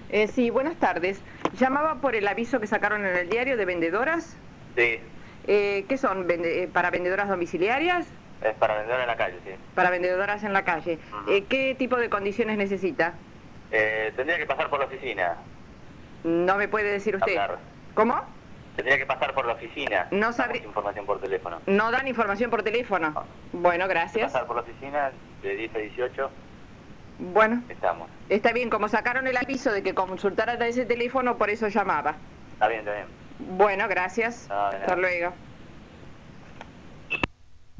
Sí, buenas tardes. Llamaba por el aviso que sacaron en el diario de vendedoras. Sí, ¿Qué son? ¿Para vendedoras domiciliarias? es para vender en la calle, sí. Para vendedoras en la calle. Ujú. ¿Qué tipo de condiciones necesita? Tendría que pasar por la oficina. No me puede decir usted. Hablar. ¿Cómo? Tendría que pasar por la oficina. No Damos sabría. información por teléfono. ¿No dan información por teléfono? No. Bueno, gracias. Pasar por la oficina de 10 a 18 Bueno, estamos. está bien. Como sacaron el aviso de que consultara ese teléfono, por eso llamaba. Está bien, está bien. Bueno, gracias. No, de nada. Hasta luego.